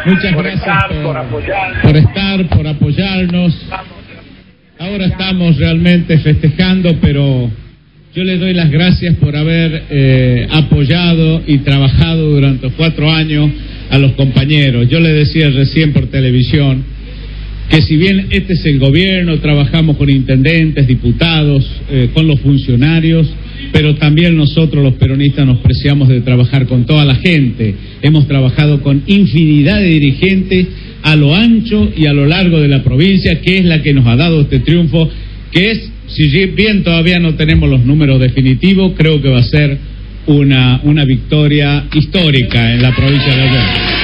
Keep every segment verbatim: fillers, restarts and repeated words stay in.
Muchas por gracias estar, por, por, apoyar. por estar, por apoyarnos. Ahora estamos realmente festejando, pero yo les doy las gracias por haber eh, apoyado y trabajado durante cuatro años a los compañeros. Yo les decía recién por televisión que si bien este es el gobierno, trabajamos con intendentes, diputados, eh, con los funcionarios, pero también nosotros los peronistas nos preciamos de trabajar con toda la gente. Hemos trabajado con infinidad de dirigentes a lo ancho y a lo largo de la provincia, que es la que nos ha dado este triunfo, que es, si bien todavía no tenemos los números definitivos, creo que va a ser una, una victoria histórica en la provincia de Alberdi.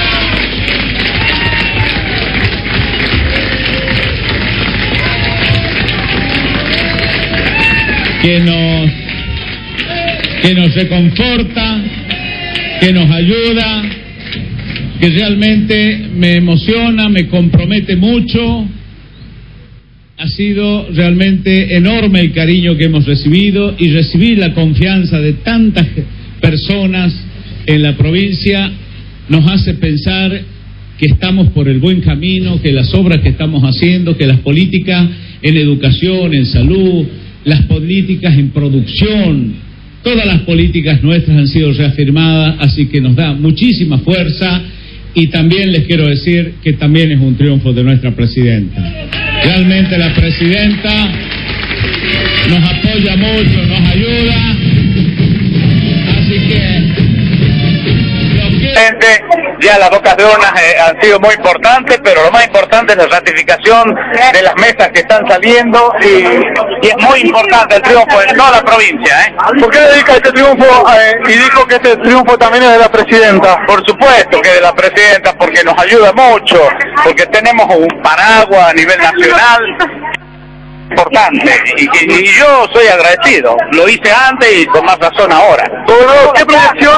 que nos que nos reconforta, que nos ayuda, que realmente me emociona, me compromete mucho. Ha sido realmente enorme el cariño que hemos recibido, y recibir la confianza de tantas personas en la provincia nos hace pensar que estamos por el buen camino, que las obras que estamos haciendo, que las políticas en educación, en salud, las políticas en producción, todas las políticas nuestras han sido reafirmadas, así que nos da muchísima fuerza. Y también les quiero decir que también es un triunfo de nuestra presidenta. Realmente la presidenta nos apoya mucho, nos ayuda, así que lo que... Ya las dos casiones eh, han sido muy importantes, pero lo más importante es la ratificación de las mesas que están saliendo, y, y es muy importante el triunfo en toda la provincia. ¿eh? ¿Por qué dedica este triunfo eh, y dijo que este triunfo también es de la presidenta? Por supuesto que de la presidenta, porque nos ayuda mucho, porque tenemos un paraguas a nivel nacional importante, y, y, y yo soy agradecido, lo hice antes y con más razón ahora. Bueno, ¿qué proyección?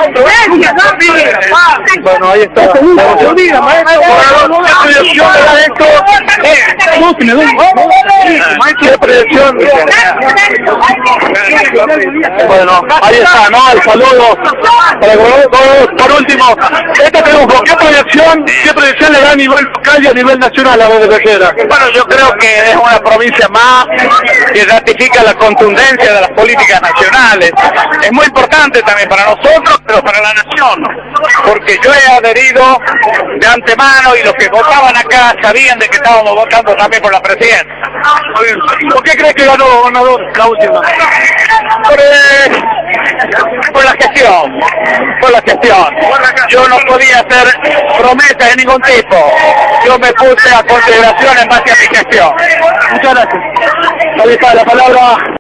Bueno, ahí está. Bueno, ¿qué proyección era esto? ¿Qué proyección? Bueno, ahí está, ¿no? El saludo. Por último, este triunfo, ¿qué proyección, qué proyección le da a nivel local y a nivel nacional a la B D G? Bueno, yo creo que es una provincia más que ratifica la contundencia de las políticas nacionales. Es muy importante también para nosotros, pero para la nación, porque yo he adherido de antemano y los que votaban acá sabían de que estábamos votando también por la presidenta. ¿Por qué crees que ganó gobernador la última? Por, eh, por la gestión, por la gestión. Yo no podía hacer promesas de ningún tipo. Yo me puse a consideración en base a mi gestión. Muchas gracias. Ahí está la palabra.